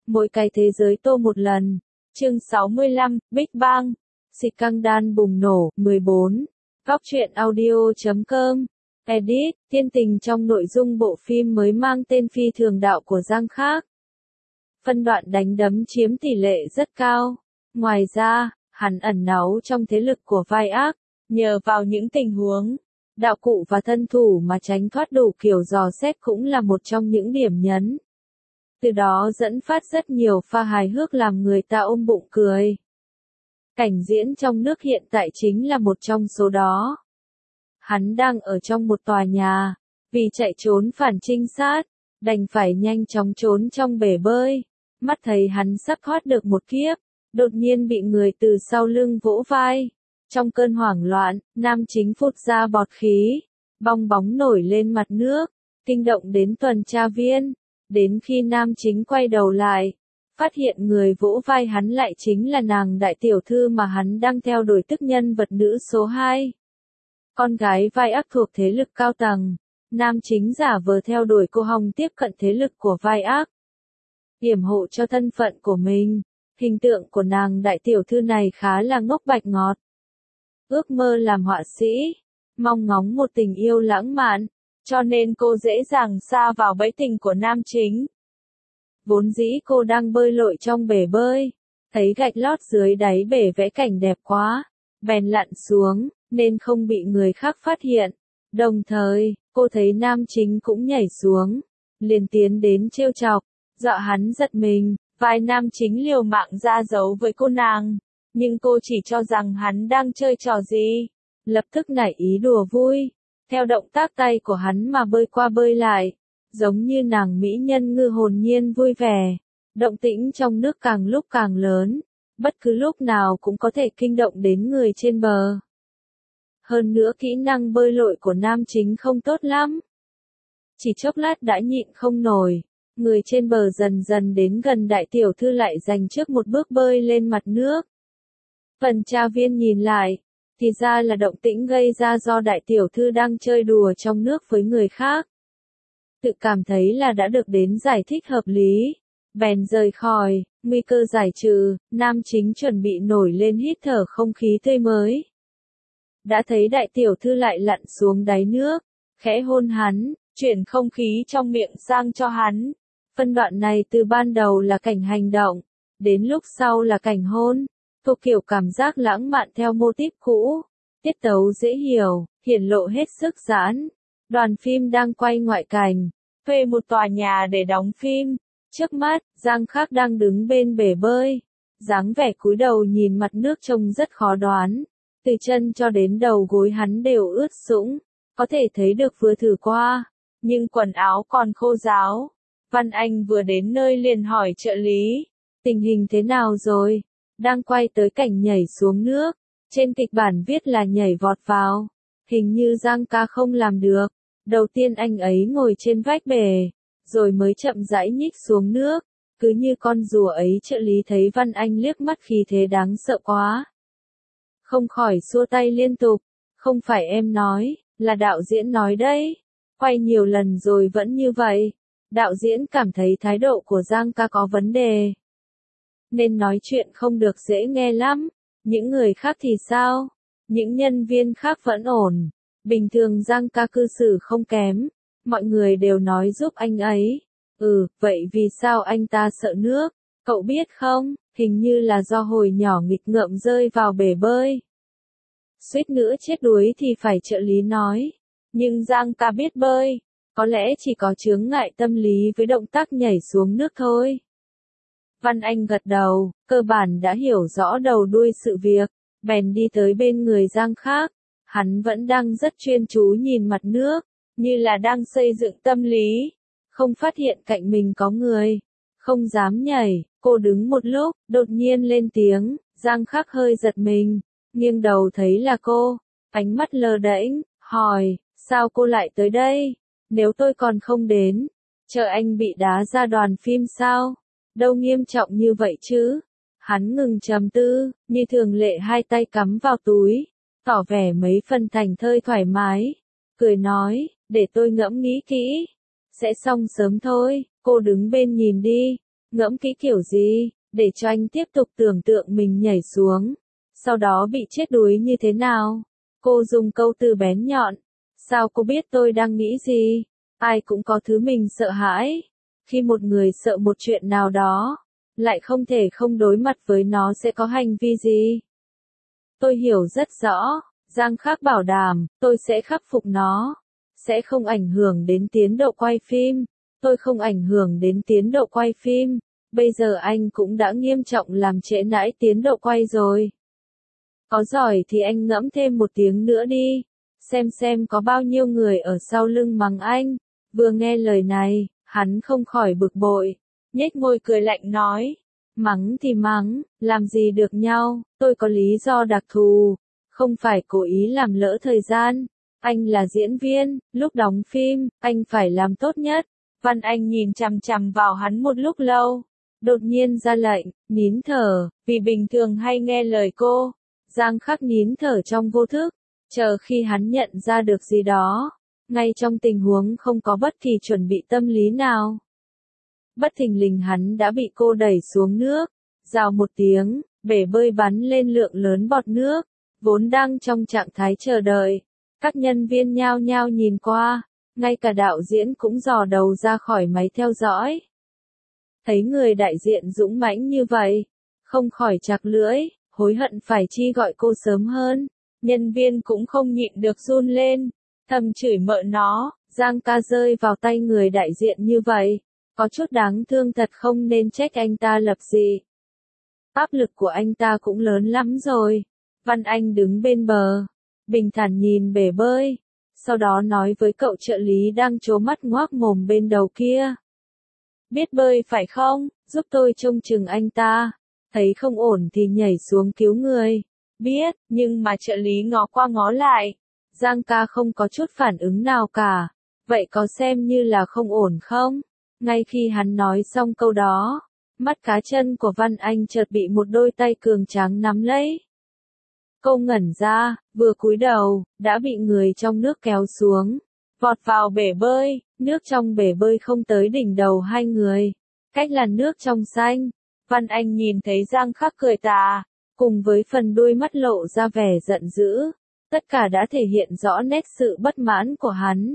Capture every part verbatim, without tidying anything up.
Mỗi cái thế giới tô một lần. Chương sáu mươi lăm, Big Bang. Scandal bùng nổ. mười bốn. Góc truyện audio chấm com. Edit. Tiên tình trong nội dung bộ phim mới mang tên Phi Thường Đạo của Giang Khác. Phân đoạn đánh đấm chiếm tỷ lệ rất cao. Ngoài ra, hắn ẩn náu trong thế lực của vai ác, nhờ vào những tình huống, đạo cụ và thân thủ mà tránh thoát đủ kiểu dò xét cũng là một trong những điểm nhấn. Từ đó dẫn phát rất nhiều pha hài hước làm người ta ôm bụng cười. Cảnh diễn trong nước hiện tại chính là một trong số đó. Hắn đang ở trong một tòa nhà, vì chạy trốn phản trinh sát, đành phải nhanh chóng trốn trong bể bơi. Mắt thấy hắn sắp thoát được một kiếp, đột nhiên bị người từ sau lưng vỗ vai. Trong cơn hoảng loạn, nam chính phụt ra bọt khí, bong bóng nổi lên mặt nước, kinh động đến tuần tra viên. Đến khi nam chính quay đầu lại, phát hiện người vỗ vai hắn lại chính là nàng đại tiểu thư mà hắn đang theo đuổi, tức nhân vật nữ số hai. Con gái vai ác thuộc thế lực cao tầng, nam chính giả vờ theo đuổi cô hồng tiếp cận thế lực của vai ác, yểm hộ cho thân phận của mình. Hình tượng của nàng đại tiểu thư này khá là ngốc bạch ngọt. Ước mơ làm họa sĩ, mong ngóng một tình yêu lãng mạn, cho nên cô dễ dàng sa vào bẫy tình của nam chính. Vốn dĩ cô đang bơi lội trong bể bơi, thấy gạch lót dưới đáy bể vẽ cảnh đẹp quá, bèn lặn xuống, nên không bị người khác phát hiện. Đồng thời, cô thấy nam chính cũng nhảy xuống, liền tiến đến trêu chọc, dọa hắn giật mình. Vai nam chính liều mạng ra giấu với cô nàng, nhưng cô chỉ cho rằng hắn đang chơi trò gì, lập tức nảy ý đùa vui, theo động tác tay của hắn mà bơi qua bơi lại, giống như nàng mỹ nhân ngư hồn nhiên vui vẻ. Động tĩnh trong nước càng lúc càng lớn, bất cứ lúc nào cũng có thể kinh động đến người trên bờ. Hơn nữa kỹ năng bơi lội của nam chính không tốt lắm. Chỉ chốc lát đã nhịn không nổi. Người trên bờ dần dần đến gần đại tiểu thư lại dành trước một bước bơi lên mặt nước. Tuần tra viên nhìn lại, thì ra là động tĩnh gây ra do đại tiểu thư đang chơi đùa trong nước với người khác. Tự cảm thấy là đã được đến giải thích hợp lý, bèn rời khỏi, nguy cơ giải trừ, nam chính chuẩn bị nổi lên hít thở không khí tươi mới. Đã thấy đại tiểu thư lại lặn xuống đáy nước, khẽ hôn hắn, chuyển không khí trong miệng sang cho hắn. Phân đoạn này từ ban đầu là cảnh hành động, đến lúc sau là cảnh hôn, thuộc kiểu cảm giác lãng mạn theo mô típ cũ, tiết tấu dễ hiểu, hiển lộ hết sức giãn. Đoàn phim đang quay ngoại cảnh, thuê một tòa nhà để đóng phim. Trước mắt, Giang Khác đang đứng bên bể bơi, dáng vẻ cúi đầu nhìn mặt nước trông rất khó đoán, từ chân cho đến đầu gối hắn đều ướt sũng, có thể thấy được vừa thử qua, nhưng quần áo còn khô ráo. Văn Anh vừa đến nơi liền hỏi trợ lý, tình hình thế nào rồi? Đang quay tới cảnh nhảy xuống nước, trên kịch bản viết là nhảy vọt vào, hình như Giang ca không làm được. Đầu tiên anh ấy ngồi trên vách bể, rồi mới chậm rãi nhích xuống nước, cứ như con rùa ấy. Trợ lý thấy Văn Anh liếc mắt khí thế đáng sợ quá, không khỏi xua tay liên tục, không phải em nói, là đạo diễn nói đấy, quay nhiều lần rồi vẫn như vậy. Đạo diễn cảm thấy thái độ của Giang ca có vấn đề, nên nói chuyện không được dễ nghe lắm. Những người khác thì sao? Những nhân viên khác vẫn ổn. Bình thường Giang ca cư xử không kém. Mọi người đều nói giúp anh ấy. Ừ, vậy vì sao anh ta sợ nước? Cậu biết không, hình như là do hồi nhỏ nghịch ngợm rơi vào bể bơi. Suýt nữa chết đuối thì phải trợ lý nói. Nhưng Giang ca biết bơi. Có lẽ chỉ có chướng ngại tâm lý với động tác nhảy xuống nước thôi. Văn Anh gật đầu, cơ bản đã hiểu rõ đầu đuôi sự việc, bèn đi tới bên người Giang Khác. Hắn vẫn đang rất chuyên chú nhìn mặt nước, như là đang xây dựng tâm lý, không phát hiện cạnh mình có người, không dám nhảy. Cô đứng một lúc, đột nhiên lên tiếng, Giang Khác hơi giật mình, nghiêng đầu thấy là cô, ánh mắt lờ đễnh, hỏi, sao cô lại tới đây? Nếu tôi còn không đến, chờ anh bị đá ra đoàn phim sao? Đâu nghiêm trọng như vậy chứ? Hắn ngừng trầm tư, như thường lệ hai tay cắm vào túi, tỏ vẻ mấy phần thành thơi thoải mái, cười nói, để tôi ngẫm nghĩ kỹ, sẽ xong sớm thôi. Cô đứng bên nhìn đi, Ngẫm kỹ kiểu gì, để cho anh tiếp tục tưởng tượng mình nhảy xuống, sau đó bị chết đuối như thế nào? Cô dùng câu từ bén nhọn. Sao cô biết tôi đang nghĩ gì? Ai cũng có thứ mình sợ hãi. Khi một người sợ một chuyện nào đó, lại không thể không đối mặt với nó sẽ có hành vi gì? Tôi hiểu rất rõ, Giang Khắc bảo đảm, tôi sẽ khắc phục nó. Sẽ không ảnh hưởng đến tiến độ quay phim. Tôi không ảnh hưởng đến tiến độ quay phim. Bây giờ anh cũng đã nghiêm trọng làm trễ nải tiến độ quay rồi. Có giỏi thì anh ngẫm thêm một tiếng nữa đi. Xem xem có bao nhiêu người ở sau lưng mắng anh. Vừa nghe lời này, hắn không khỏi bực bội. Nhếch môi cười lạnh nói. Mắng thì mắng, làm gì được nhau, tôi có lý do đặc thù. Không phải cố ý làm lỡ thời gian. Anh là diễn viên, lúc đóng phim, anh phải làm tốt nhất. Văn Anh nhìn chằm chằm vào hắn một lúc lâu. Đột nhiên ra lệnh, nín thở, vì bình thường hay nghe lời cô. Giang Khắc nín thở trong vô thức, chờ khi hắn nhận ra được gì đó. Ngay trong tình huống không có bất kỳ chuẩn bị tâm lý nào. Bất thình lình hắn đã bị cô đẩy xuống nước. Rào một tiếng, bể bơi bắn lên lượng lớn bọt nước. Vốn đang trong trạng thái chờ đợi. Các nhân viên nhao nhao nhìn qua. Ngay cả đạo diễn cũng dò đầu ra khỏi máy theo dõi. Thấy người đại diện dũng mãnh như vậy, không khỏi chặt lưỡi, hối hận phải chi gọi cô sớm hơn. Nhân viên cũng không nhịn được run lên, thầm chửi mợ nó, Giang ca rơi vào tay người đại diện như vậy, có chút đáng thương thật, không nên trách anh ta lập dị. Áp lực của anh ta cũng lớn lắm rồi. Văn Anh đứng bên bờ, bình thản nhìn bể bơi, sau đó nói với cậu trợ lý đang trố mắt ngoác mồm bên đầu kia. Biết bơi phải không, giúp tôi trông chừng anh ta. Thấy không ổn thì nhảy xuống cứu người. Biết, nhưng mà trợ lý ngó qua ngó lại. Giang ca không có chút phản ứng nào cả. Vậy có xem như là không ổn không? Ngay khi hắn nói xong câu đó, mắt cá chân của Văn Anh chợt bị một đôi tay cường tráng nắm lấy. Cô ngẩn ra, vừa cúi đầu, đã bị người trong nước kéo xuống. Vọt vào bể bơi, nước trong bể bơi không tới đỉnh đầu hai người. Cách là nước trong xanh. Văn Anh nhìn thấy Giang Khắc cười tà, cùng với phần đuôi mắt lộ ra vẻ giận dữ. Tất cả đã thể hiện rõ nét sự bất mãn của hắn.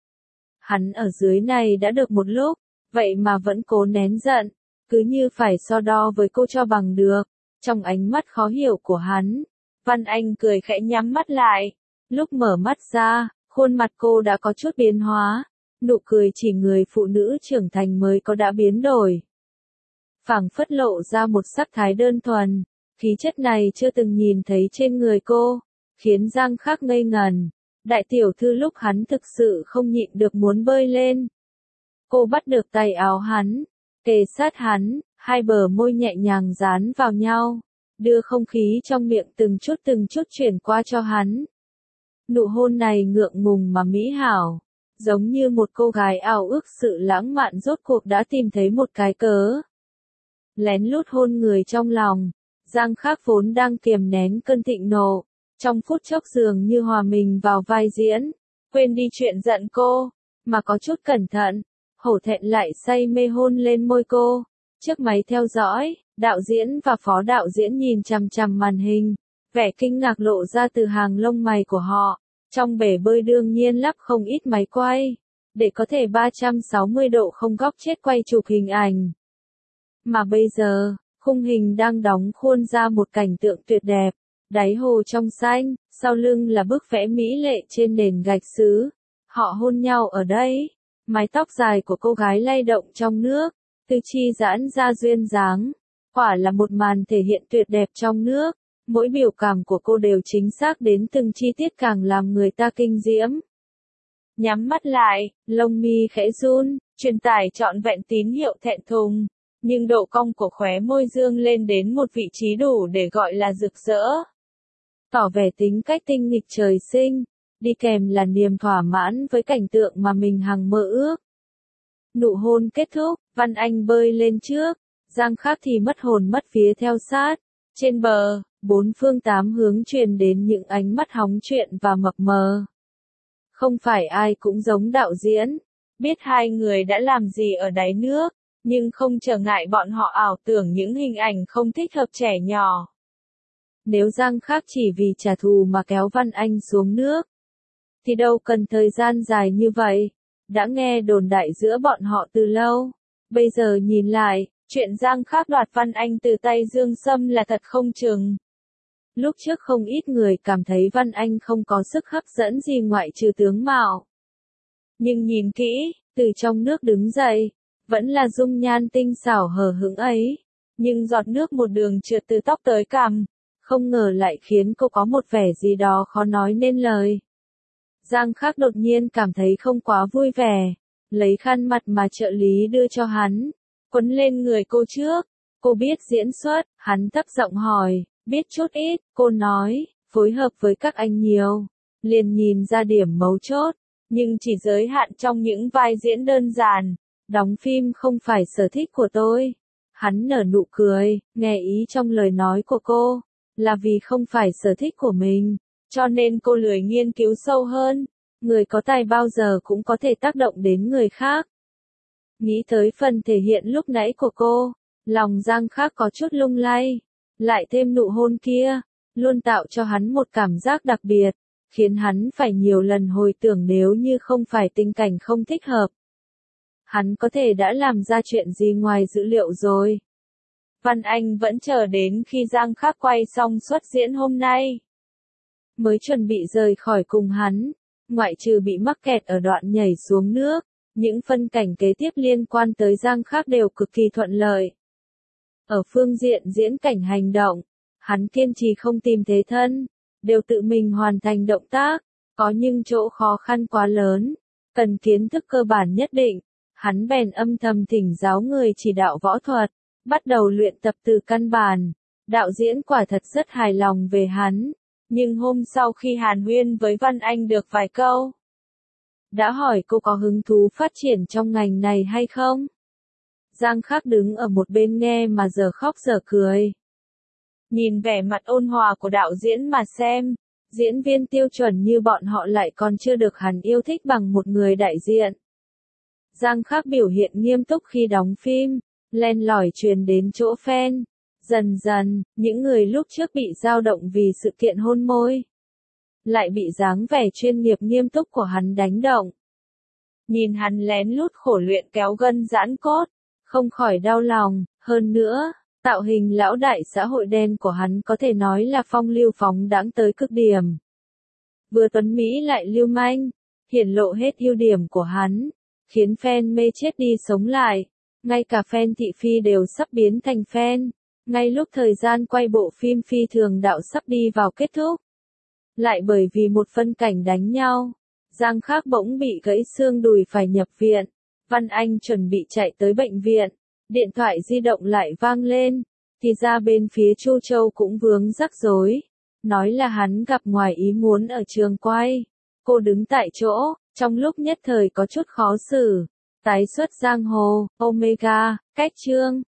Hắn ở dưới này đã được một lúc, vậy mà vẫn cố nén giận, cứ như phải so đo với cô cho bằng được. Trong ánh mắt khó hiểu của hắn, Văn Anh cười khẽ nhắm mắt lại. Lúc mở mắt ra, khuôn mặt cô đã có chút biến hóa. Nụ cười chỉ người phụ nữ trưởng thành mới có đã biến đổi. Phảng phất lộ ra một sắc thái đơn thuần. Khí chất này chưa từng nhìn thấy trên người cô, khiến Giang Khắc ngây ngần. Đại tiểu thư lúc hắn thực sự không nhịn được muốn bơi lên. Cô bắt được tay áo hắn, kề sát hắn, hai bờ môi nhẹ nhàng dán vào nhau, đưa không khí trong miệng từng chút từng chút chuyển qua cho hắn. Nụ hôn này ngượng ngùng mà mỹ hảo, giống như một cô gái ao ước sự lãng mạn rốt cuộc đã tìm thấy một cái cớ. Lén lút hôn người trong lòng, Giang Khắc vốn đang kiềm nén cơn thịnh nộ, trong phút chốc dường như hòa mình vào vai diễn, quên đi chuyện giận cô, mà có chút cẩn thận, hổ thẹn lại say mê hôn lên môi cô. Trước máy theo dõi, đạo diễn và phó đạo diễn nhìn chằm chằm màn hình, vẻ kinh ngạc lộ ra từ hàng lông mày của họ. Trong bể bơi đương nhiên lắp không ít máy quay, để có thể ba trăm sáu mươi độ không góc chết quay chụp hình ảnh. Mà bây giờ, khung hình đang đóng khuôn ra một cảnh tượng tuyệt đẹp, đáy hồ trong xanh, sau lưng là bức vẽ mỹ lệ trên nền gạch sứ. Họ hôn nhau ở đây, mái tóc dài của cô gái lay động trong nước, tư chi giãn ra duyên dáng, quả là một màn thể hiện tuyệt đẹp trong nước. Mỗi biểu cảm của cô đều chính xác đến từng chi tiết càng làm người ta kinh diễm. Nhắm mắt lại, lông mi khẽ run, truyền tải trọn vẹn tín hiệu thẹn thùng, nhưng độ cong của khóe môi dương lên đến một vị trí đủ để gọi là rực rỡ. Tỏ vẻ tính cách tinh nghịch trời sinh, đi kèm là niềm thỏa mãn với cảnh tượng mà mình hằng mơ ước. Nụ hôn kết thúc, Văn Anh bơi lên trước, Giang Khắc thì mất hồn mất vía theo sát. Trên bờ, bốn phương tám hướng truyền đến những ánh mắt hóng chuyện và mập mờ. Không phải ai cũng giống đạo diễn, biết hai người đã làm gì ở đáy nước, nhưng không trở ngại bọn họ ảo tưởng những hình ảnh không thích hợp trẻ nhỏ. Nếu Giang Khắc chỉ vì trả thù mà kéo Văn Anh xuống nước, thì đâu cần thời gian dài như vậy. Đã nghe đồn đại giữa bọn họ từ lâu. Bây giờ nhìn lại, chuyện Giang Khắc đoạt Văn Anh từ tay Dương Sâm là thật không chừng. Lúc trước không ít người cảm thấy Văn Anh không có sức hấp dẫn gì ngoại trừ tướng mạo. Nhưng nhìn kỹ, từ trong nước đứng dậy, vẫn là dung nhan tinh xảo hờ hững ấy. Nhưng giọt nước một đường trượt từ tóc tới cằm, không ngờ lại khiến cô có một vẻ gì đó khó nói nên lời. Giang Khắc đột nhiên cảm thấy không quá vui vẻ, lấy khăn mặt mà trợ lý đưa cho hắn, quấn lên người cô trước. Cô biết diễn xuất, hắn thấp giọng hỏi, biết chút ít, cô nói, phối hợp với các anh nhiều, liền nhìn ra điểm mấu chốt, nhưng chỉ giới hạn trong những vai diễn đơn giản, đóng phim không phải sở thích của tôi. Hắn nở nụ cười, nghe ý trong lời nói của cô, là vì không phải sở thích của mình, cho nên cô lười nghiên cứu sâu hơn. Người có tài bao giờ cũng có thể tác động đến người khác. Nghĩ tới phần thể hiện lúc nãy của cô, lòng Giang Khắc có chút lung lay, lại thêm nụ hôn kia, luôn tạo cho hắn một cảm giác đặc biệt, khiến hắn phải nhiều lần hồi tưởng nếu như không phải tình cảnh không thích hợp. Hắn có thể đã làm ra chuyện gì ngoài dữ liệu rồi. Văn Anh vẫn chờ đến khi Giang Khắc quay xong xuất diễn hôm nay, mới chuẩn bị rời khỏi cùng hắn. Ngoại trừ bị mắc kẹt ở đoạn nhảy xuống nước, những phân cảnh kế tiếp liên quan tới Giang Khắc đều cực kỳ thuận lợi. Ở phương diện diễn cảnh hành động, hắn kiên trì không tìm thế thân, đều tự mình hoàn thành động tác, có những chỗ khó khăn quá lớn, cần kiến thức cơ bản nhất định, hắn bèn âm thầm thỉnh giáo người chỉ đạo võ thuật, bắt đầu luyện tập từ căn bản. Đạo diễn quả thật rất hài lòng về hắn. Nhưng hôm sau khi hàn huyên với Văn Anh được vài câu, đã hỏi cô có hứng thú phát triển trong ngành này hay không. Giang Khắc đứng ở một bên nghe mà giờ khóc giờ cười. Nhìn vẻ mặt ôn hòa của đạo diễn mà xem, diễn viên tiêu chuẩn như bọn họ lại còn chưa được hắn yêu thích bằng một người đại diện. Giang Khắc biểu hiện nghiêm túc khi đóng phim, len lỏi truyền đến chỗ fan. Dần dần, những người lúc trước bị dao động vì sự kiện hôn môi, lại bị dáng vẻ chuyên nghiệp nghiêm túc của hắn đánh động. Nhìn hắn lén lút khổ luyện kéo gân giãn cốt, không khỏi đau lòng. Hơn nữa, tạo hình lão đại xã hội đen của hắn có thể nói là phong lưu phóng đãng tới cực điểm. Vừa tuấn Mỹ lại lưu manh, hiển lộ hết ưu điểm của hắn, khiến fan mê chết đi sống lại. Ngay cả fan thị phi đều sắp biến thành fan. Ngay lúc thời gian quay bộ phim Phi Thường Đạo sắp đi vào kết thúc, lại bởi vì một phân cảnh đánh nhau, Giang Khắc bỗng bị gãy xương đùi phải nhập viện. Văn Anh chuẩn bị chạy tới bệnh viện, điện thoại di động lại vang lên, thì ra bên phía Chu Châu cũng vướng rắc rối, nói là hắn gặp ngoài ý muốn ở trường quay. Cô đứng tại chỗ, trong lúc nhất thời có chút khó xử. Tái xuất giang hồ, Omega, cách chương